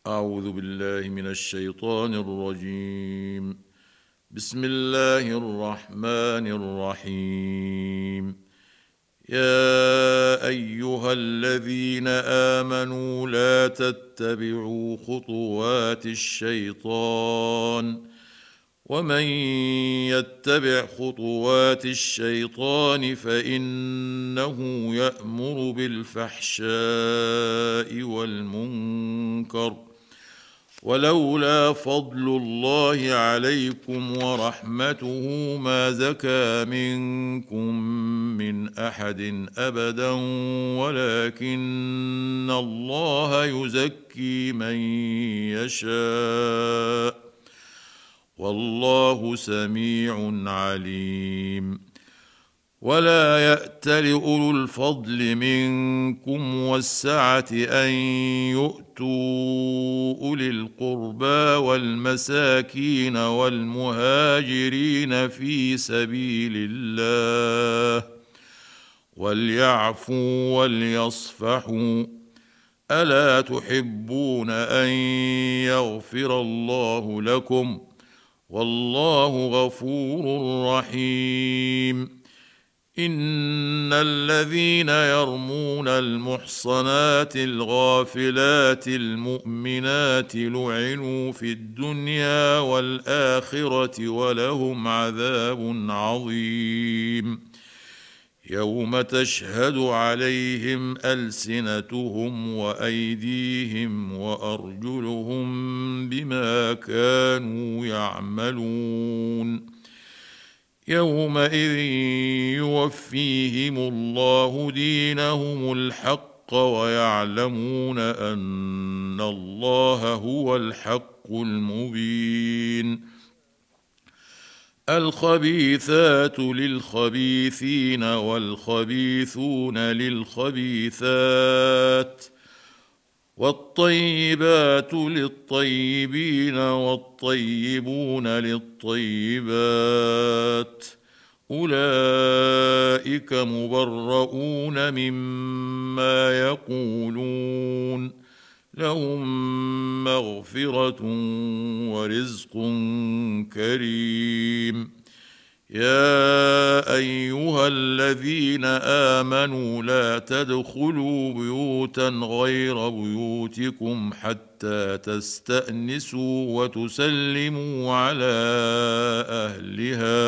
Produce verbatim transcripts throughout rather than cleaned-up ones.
أعوذ بالله من الشيطان الرجيم. بسم الله الرحمن الرحيم. يا أيها الذين آمنوا لا تتبعوا خطوات الشيطان، ومن يتبع خطوات الشيطان فإنه يأمر بالفحشاء والمنكر، ولولا فضل الله عليكم ورحمته ما زكى منكم من أحد أبدا، ولكن الله يزكي من يشاء، والله سميع عليم. ولا يأتل أولو الفضل منكم والسعة أن يؤتوا أولي القربى والمساكين والمهاجرين في سبيل الله، وليعفوا وليصفحوا، ألا تحبون أن يغفر الله لكم؟ والله غفور رحيم. إن الذين يرمون المحصنات الغافلات المؤمنات لعنوا في الدنيا والآخرة ولهم عذاب عظيم، يوم تشهد عليهم ألسنتهم وأيديهم وأرجلهم بما كانوا يعملون. يومئذ يوفيهم الله دينهم الحق ويعلمون أن الله هو الحق المبين. الخبيثات للخبيثين والخبيثون للخبيثات، والطيبات للطيبين والطيبون للطيبات، أولئك مبرؤون مما يقولون، لهم مغفرة ورزق كريم. يا أيها الذين آمنوا لا تدخلوا بيوتا غير بيوتكم حتى تستأنسوا وتسلموا على أهلها،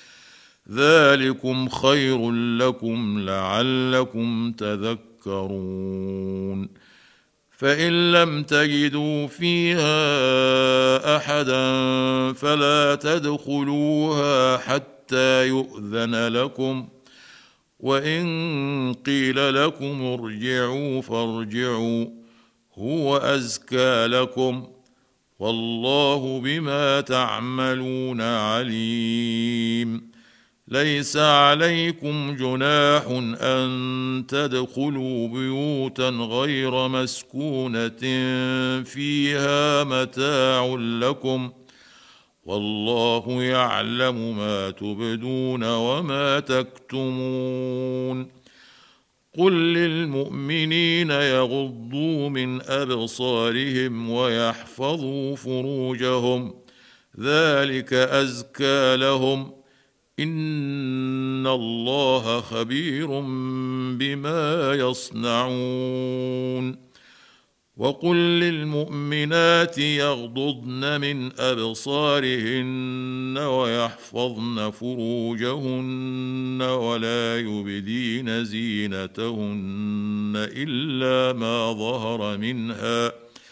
ذلكم خير لكم لعلكم تذكرون. فإن لم تجدوا فيها أحدا فلا تدخلوها حتى يؤذن لكم، وإن قيل لكم ارجعوا فارجعوا، هو أزكى لكم، والله بما تعملون عليم. ليس عليكم جناح أن تدخلوا بيوتا غير مسكونة فيها متاع لكم، والله يعلم ما تبدون وما تكتمون. قل للمؤمنين يغضوا من أبصارهم ويحفظوا فروجهم، ذلك أزكى لهم، إن الله خبير بما يصنعون. وقل للمؤمنات يغضضن من أبصارهن ويحفظن فروجهن ولا يبدين زينتهن إلا ما ظهر منها،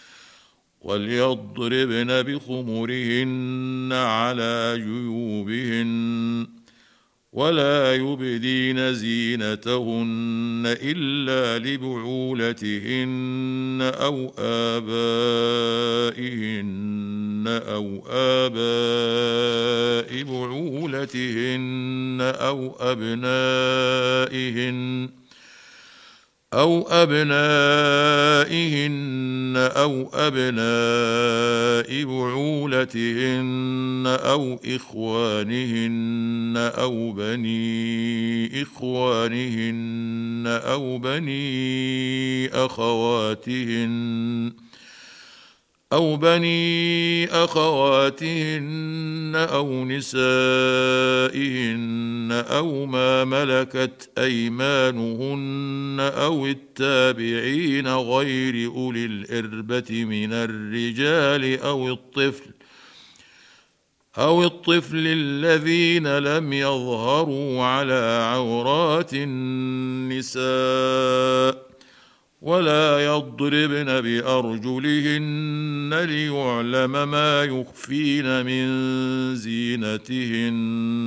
وليضربن بخمرهن على جيوبهن، ولا يبدين زينتهن إلا لبعولتهن أو آبائهن أو آباء بعولتهن أو أبنائهن أو أبنائهن أو أبناء بعولتهن أو إخوانهن أو بني إخوانهن أو بني أخواتهن أو بني أخواتهن أو نسائهن أو ما ملكت أيمانهن أو التابعين غير أولي الإربة من الرجال أو الطفل أو الطفل الذين لم يظهروا على عورات النساء ولا يضربن بأرجلهن ليعلم ما يخفين من زينتهن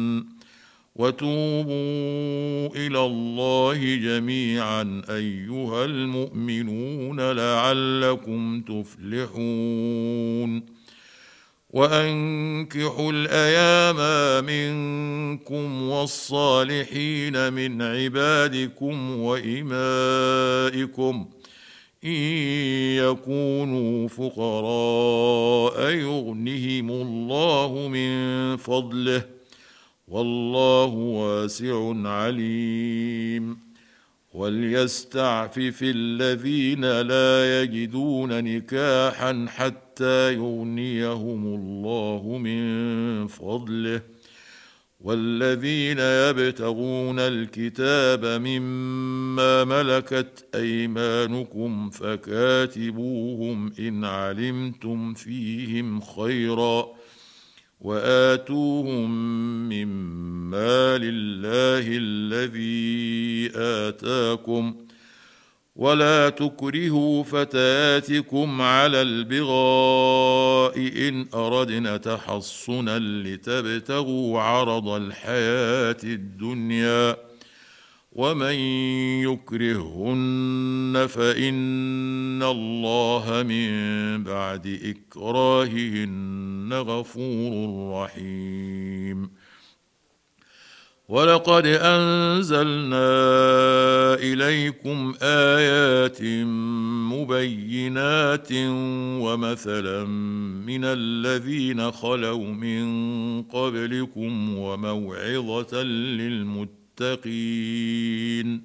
وتوبوا إلى الله جميعا أيها المؤمنون لعلكم تفلحون وأنكحوا الأيام منكم والصالحين من عبادكم وإمائكم إن يكونوا فقراء يغنهم الله من فضله والله واسع عليم وليستعفف الذين لا يجدون نكاحا حتى يغنيهم الله من فضله والذين يبتغون الكتاب مما ملكت أيمانكم فكاتبوهم إن علمتم فيهم خيرا وآتوهم مما لله الذي آتاكم ولا تكرهوا فتياتكم على البغاء إن أردنا تحصنا لتبتغوا عرض الحياة الدنيا ومن يكرههن فإن الله من بعد إكراههن غفور رحيم ولقد أنزلنا إليكم آيات مبينات ومثلا من الذين خلوا من قبلكم وموعظة للمتقين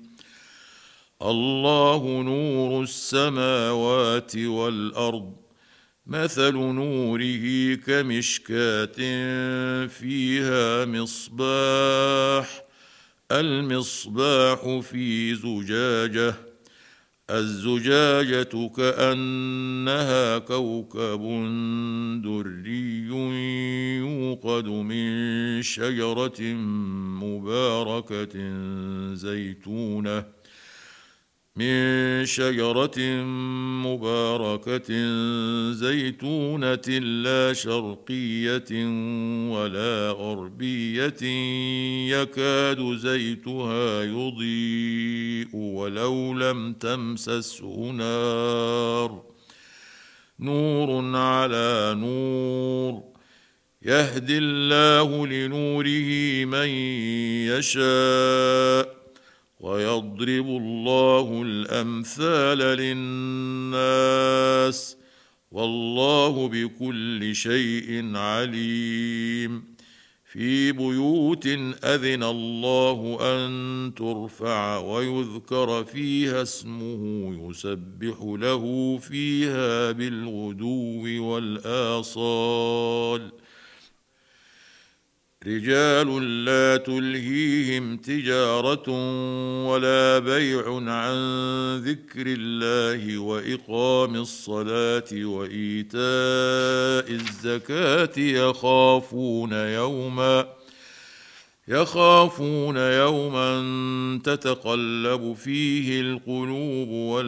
الله نور السماوات والأرض مثل نوره كمشكاة فيها مصباح المصباح في زجاجة الزجاجة كأنها كوكب دري يوقد من شجرة مباركة زيتونة من شجرة مباركة زيتونة لا شرقية ولا غربية يكاد زيتها يضيء ولو لم تمسسه نار نور على نور يهدي الله لنوره من يشاء ويضرب الله الأمثال للناس والله بكل شيء عليم في بيوت أذن الله أن ترفع ويذكر فيها اسمه يسبح له فيها بالغدو والآصال رجال لا تلهيهم تجارة ولا بيع عن ذكر الله وإقام الصلاة وإيتاء الزكاة يخافون يوما يخافون يوما تتقلب فيه القلوب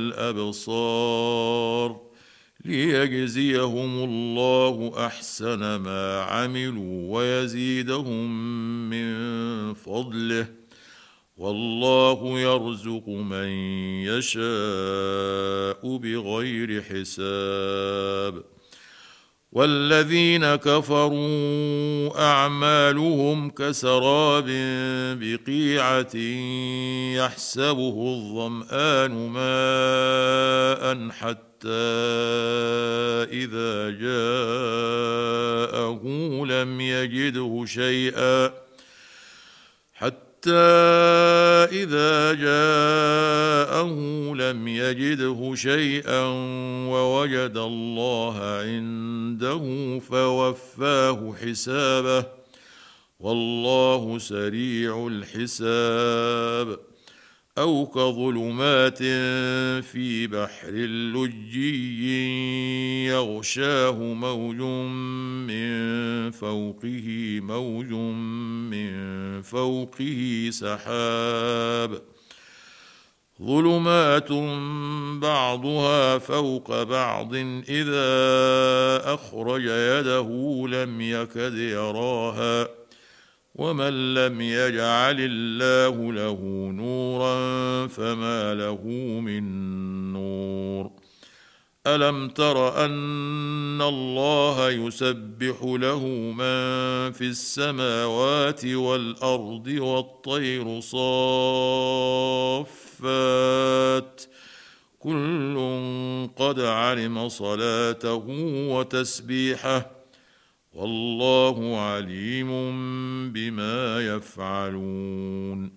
والأبصار ليجزيهم الله أحسن ما عملوا ويزيدهم من فضله والله يرزق من يشاء بغير حساب والذين كفروا أعمالهم كسراب بقيعة يحسبه الظمآن ماء حتى إذا جاءه لم يجده شيئا حتى إذا جاءه لم يجده شيئا ووجد الله عنده فوفاه حسابه والله سريع الحساب. أو كظلمات في بحر لجي يغشاه موج من فوقه موج من فوقه سحاب ظلمات بعضها فوق بعض إذا أخرج يده لم يكد يراها ومن لم يجعل الله له نورا فما له من نور. ألم تر أن الله يسبح له من في السماوات والأرض والطير صافات كل قد علم صلاته وتسبيحه والله عليم بما يفعلون.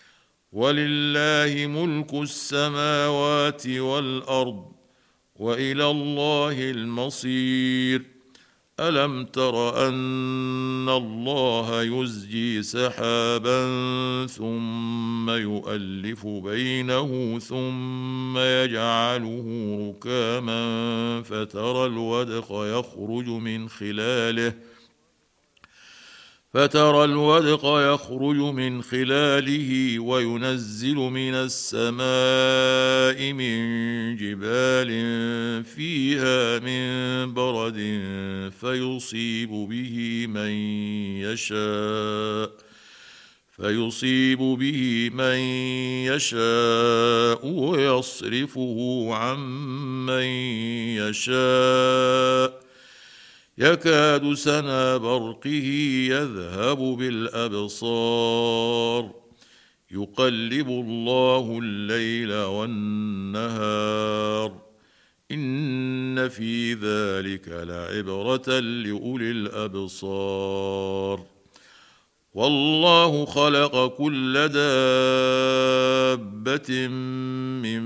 ولله ملك السماوات والأرض وإلى الله المصير. ألم تر أن الله يزجي سحابا ثم يؤلف بينه ثم يجعله ركاما فترى الودق يخرج من خلاله فترى الودق يخرج من خلاله وينزل من السماء من جبال فيها من برد فيصيب به من يشاء فيصيب به من يشاء ويصرفه عن من يشاء يكاد سنا برقه يذهب بالأبصار يقلب الله الليل والنهار إن في ذلك لعبرة لأولي الأبصار. والله خلق كل دابة من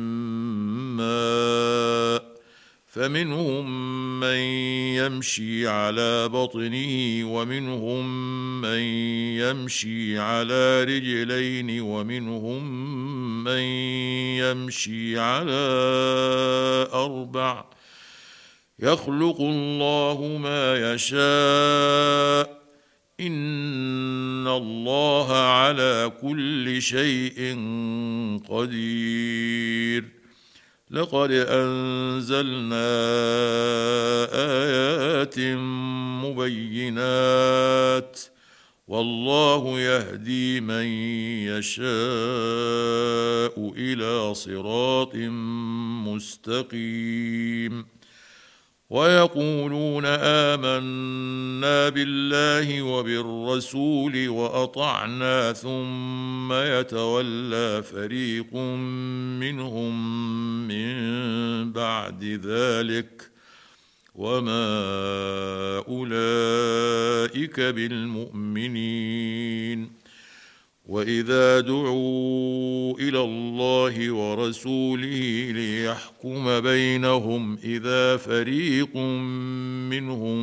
ماء فمنهم من يمشي على بطنه ومنهم من يمشي على رجلين ومنهم من يمشي على أربع يخلق الله ما يشاء إن الله على كل شيء قدير. لقد أنزلنا آيات مبينات والله يهدي من يشاء إلى صراط مستقيم. ويقولون آمنا بالله وبالرسول وأطعنا ثم يتولى فريق منهم من بعد ذلك وما أولئك بالمؤمنين. وإذا دعوا إلى الله ورسوله ليحكم بينهم إذا فريق منهم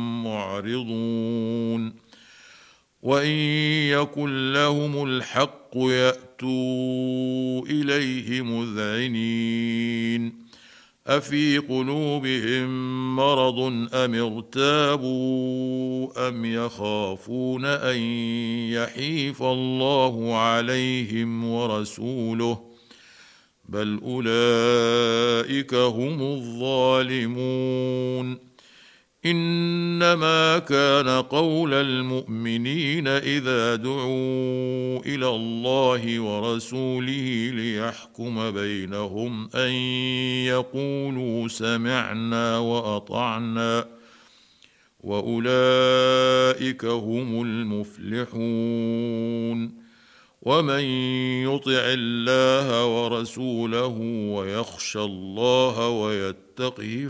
معرضون وإن يكن لهم الحق يأتوا إليه مذعنين أفي قلوبهم مرض أم ارتابوا أم يخافون أن يحيف الله عليهم ورسوله بل أولئك هم الظالمون. إنما كان قول المؤمنين إذا دعوا إلى الله ورسوله ليحكم بينهم أن يقولوا سمعنا وأطعنا وأولئك هم المفلحون. ومن يطع الله ورسوله ويخشى الله ويتقه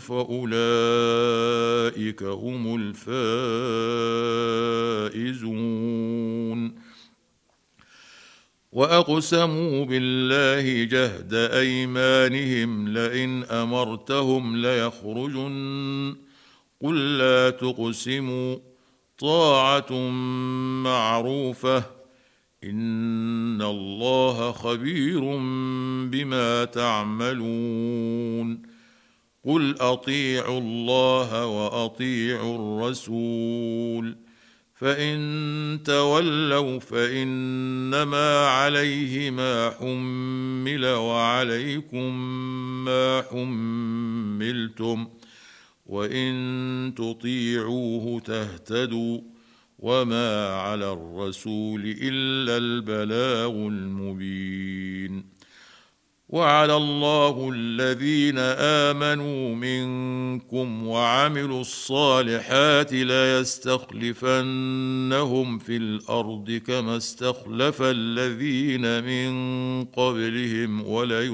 فأولئك هم الفائزون. واقسموا بالله جهد ايمانهم لئن امرتهم ليخرجن قل لا تقسموا طاعه معروفه ان الله خبير بما تعملون قل اطيعوا الله واطيعوا الرسول فان تولوا فانما عليه ما حمل وعليكم ما حملتم وان تطيعوه تهتدوا وما على الرسول الا البلاغ المبين وعد الله الذين امنوا منكم وعملوا الصالحات ليستخلفنهم في الارض كما استخلف الذين من قبلهم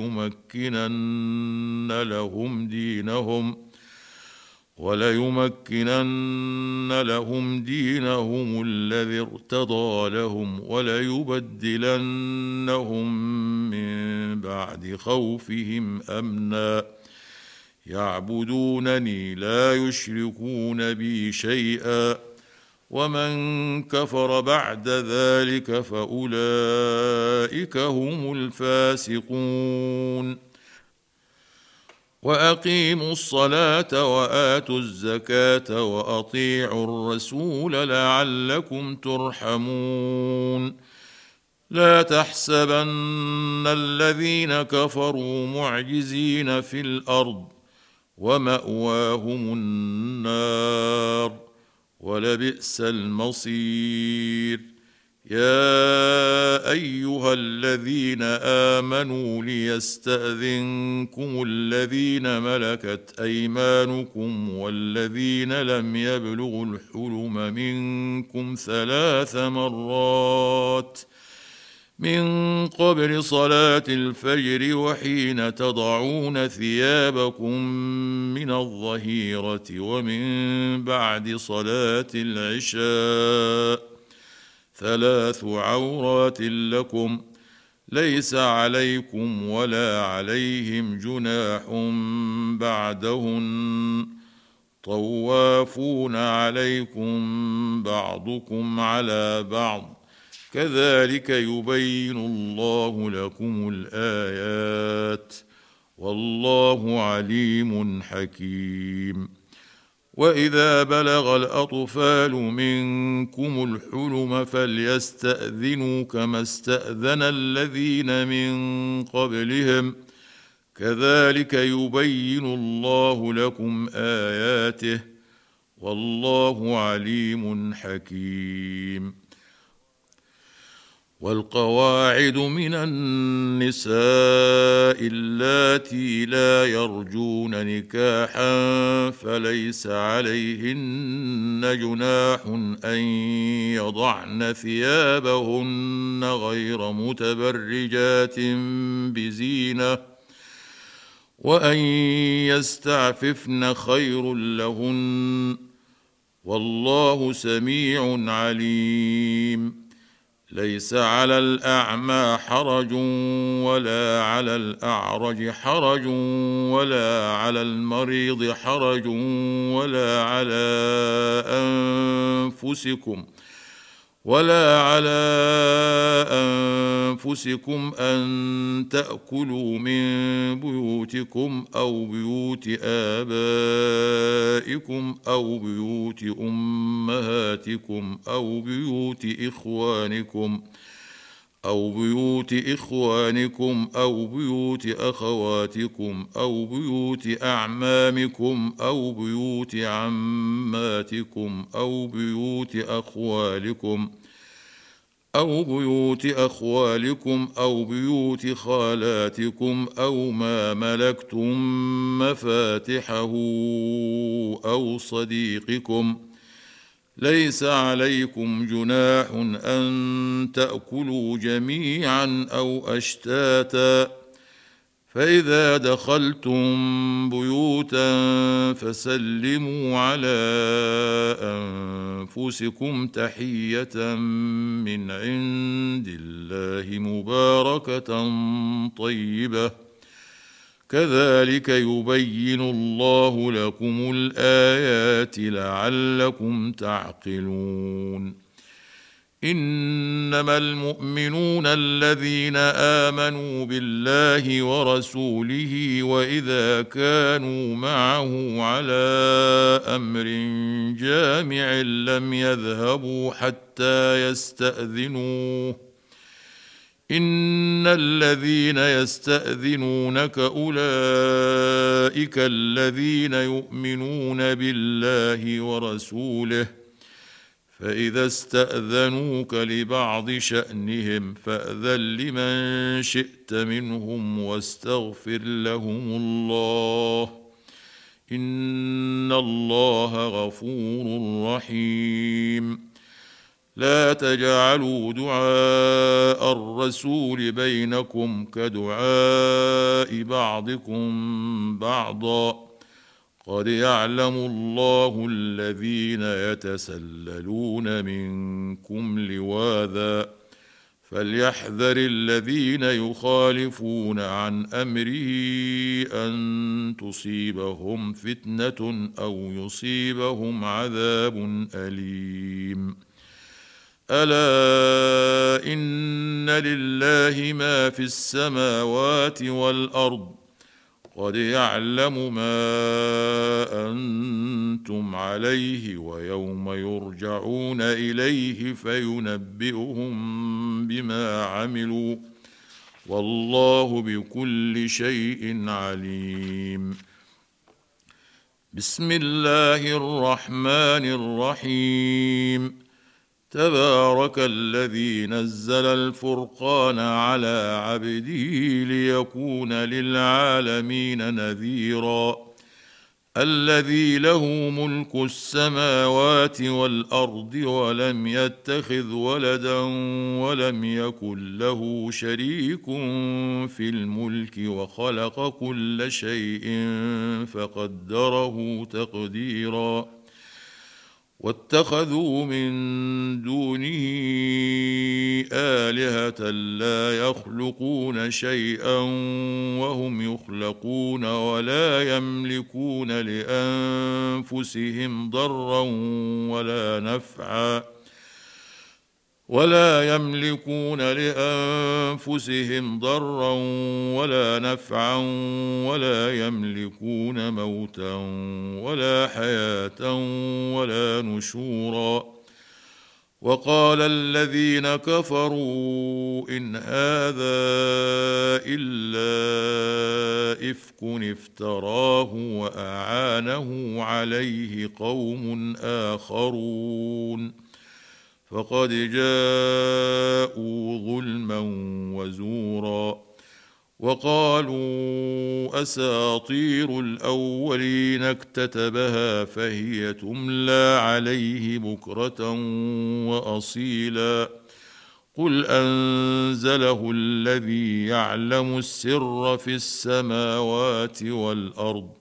وليمكنن لهم دينهم وليمكنن لهم دينهم الذي ارتضى لهم وليبدلنهم من بعد خوفهم امنا يعبدونني لا يشركون بي شيئا ومن كفر بعد ذلك فاولئك هم الفاسقون واقيموا الصلاه واتوا الزكاه واطيعوا الرسول لعلكم ترحمون لا تحسبن الذين كفروا معجزين في الارض وماواهم النار ولبئس المصير يا ايها الذين امنوا ليستاذنكم الذين ملكت ايمانكم والذين لم يبلغوا الحلم منكم ثلاث مرات من قبل صلاة الفجر وحين تضعون ثيابكم من الظهيرة ومن بعد صلاة العشاء ثلاث عورات لكم ليس عليكم ولا عليهم جناح بعدهن طوافون عليكم بعضكم على بعض كذلك يبين الله لكم الآيات والله عليم حكيم وإذا بلغ الأطفال منكم الحلم فليستأذنوا كما استأذن الذين من قبلهم كذلك يبين الله لكم آياته والله عليم حكيم والقواعد من النساء اللاتي لا يرجون نكاحا فليس عليهن جناح أن يضعن ثيابهن غير متبرجات بزينة وأن يستعففن خير لهن والله سميع عليم ليس على الأعمى حرج ولا على الأعرج حرج ولا على المريض حرج ولا على أنفسكم ولا على أنفسكم أن تأكلوا من بيوتكم أو بيوت آبائكم أو بيوت أمهاتكم أو بيوت إخوانكم أو بيوت إخوانكم أو بيوت أخواتكم أو بيوت أعمامكم أو بيوت عماتكم أو بيوت أخوالكم أو بيوت أخوالكم أو بيوت خالاتكم أو ما ملكتم مفاتحه أو صديقكم ليس عليكم جناح أن تأكلوا جميعا أو أشتاتا فإذا دخلتم بيوتا فسلموا على أنفسكم تحية من عند الله مباركة طيبة كذلك يبين الله لكم الآيات لعلكم تعقلون. إنما المؤمنون الذين آمنوا بالله ورسوله وإذا كانوا معه على أمر جامع لم يذهبوا حتى يستأذنوه إن الذين يستأذنونك أولئك الذين يؤمنون بالله ورسوله فإذا استأذنوك لبعض شأنهم فأذن لمن شئت منهم واستغفر لهم الله إن الله غفور رحيم. لا تجعلوا دعاء الرسول بينكم كدعاء بعضكم بعضا قد يعلم الله الذين يتسللون منكم لواذا فليحذر الذين يخالفون عن أمره أن تصيبهم فتنة أو يصيبهم عذاب أليم. ألا إن لله ما في السماوات والأرض قد يعلم ما أنتم عليه ويوم يرجعون إليه فينبئهم بما عملوا والله بكل شيء عليم. بسم الله الرحمن الرحيم. تبارك الذي نزل الفرقان على عبده ليكون للعالمين نذيرا الذي له ملك السماوات والأرض ولم يتخذ ولدا ولم يكن له شريك في الملك وخلق كل شيء فقدره تقديرا واتخذوا من دونه آلهة لا يخلقون شيئا وهم يخلقون ولا يملكون لأنفسهم ضرا ولا نفعا ولا يملكون لأنفسهم ضرا ولا نفعا ولا يملكون موتا ولا حياة ولا نشورا. وقال الذين كفروا إن هذا إلا إفك افتراه وأعانه عليه قوم آخرون فقد جاءوا ظلما وزورا وقالوا أساطير الأولين اكتتبها فهي تملى عليه بكرة وأصيلا قل أنزله الذي يعلم السر في السماوات والأرض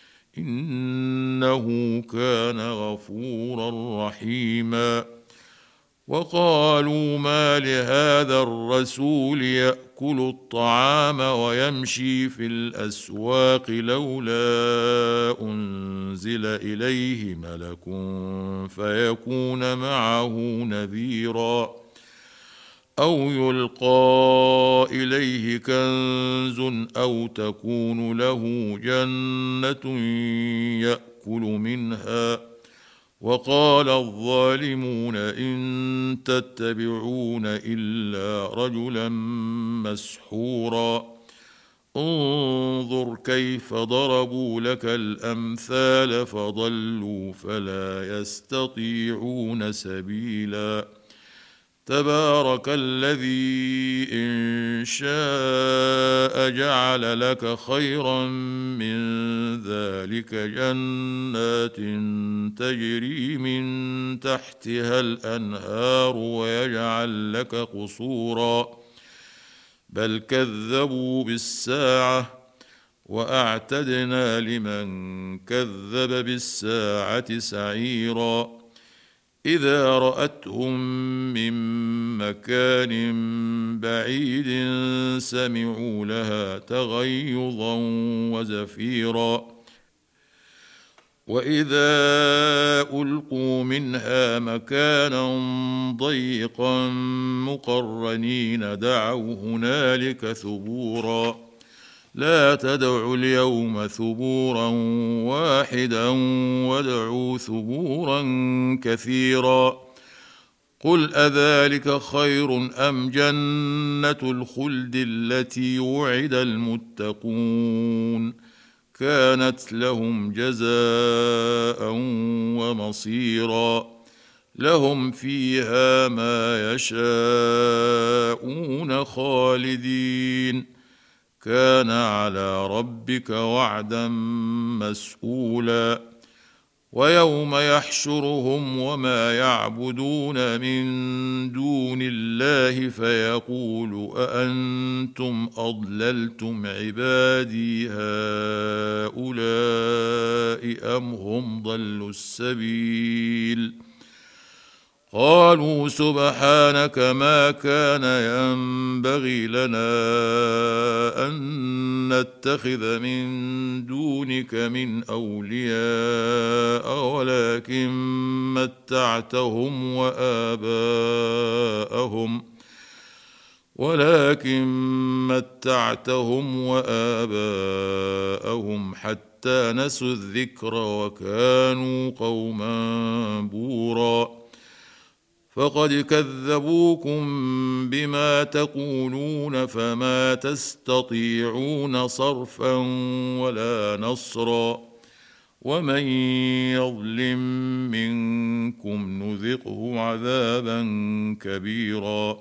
إنه كان غفورا رحيما. وقالوا ما لهذا الرسول يأكل الطعام ويمشي في الأسواق لولا أنزل إليه ملك فيكون معه نذيرا أو يلقى إليه كنز أو تكون له جنة يأكل منها. وقال الظالمون إن تتبعون إلا رجلا مسحورا انظر كيف ضربوا لك الأمثال فضلوا فلا يستطيعون سبيلا. تبارك الذي إن شاء جعل لك خيرا من ذلك جنات تجري من تحتها الأنهار ويجعل لك قصورا بل كذبوا بالساعة واعتدنا لمن كذب بالساعه سعيرا اذا راتهم من مكان بعيد سمعوا لها تغيظا وزفيرا واذا القوا منها مكانا ضيقا مقرنين دعوا هنالك ثبورا لا تدعوا اليوم ثبورا واحدا وادعوا ثبورا كثيرا قل اذلك خير ام جنه الخلد التي وعد المتقون كانت لهم جزاء ومصيرا لهم فيها ما يشاءون خالدين كان على ربك وعدا مسئولا ويوم يحشرهم وما يعبدون من دون الله فيقول أأنتم أضللتم عبادي هؤلاء أم هم ضلوا السبيل قالوا سبحانك ما كان ينبغي لنا أن نتخذ من دونك من أولياء ولكن متعتهم وآباءهم ولكن متعتهم وآباءهم حتى نسوا الذكر وكانوا قوما بورا فقد كذبوكم بما تقولون فما تستطيعون صرفا ولا نصرا ومن يظلم منكم نذقه عذابا كبيرا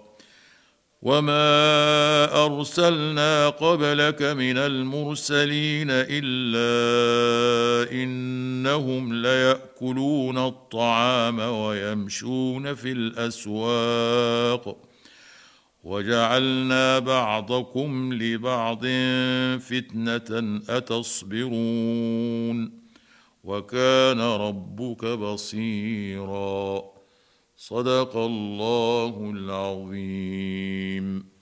وما ارسلنا قبلك من المرسلين الا انهم ليأكلون الطعام ويمشون في الاسواق وجعلنا بعضكم لبعض فتنة اتصبرون وكان ربك بصيرا صدق الله العظيم.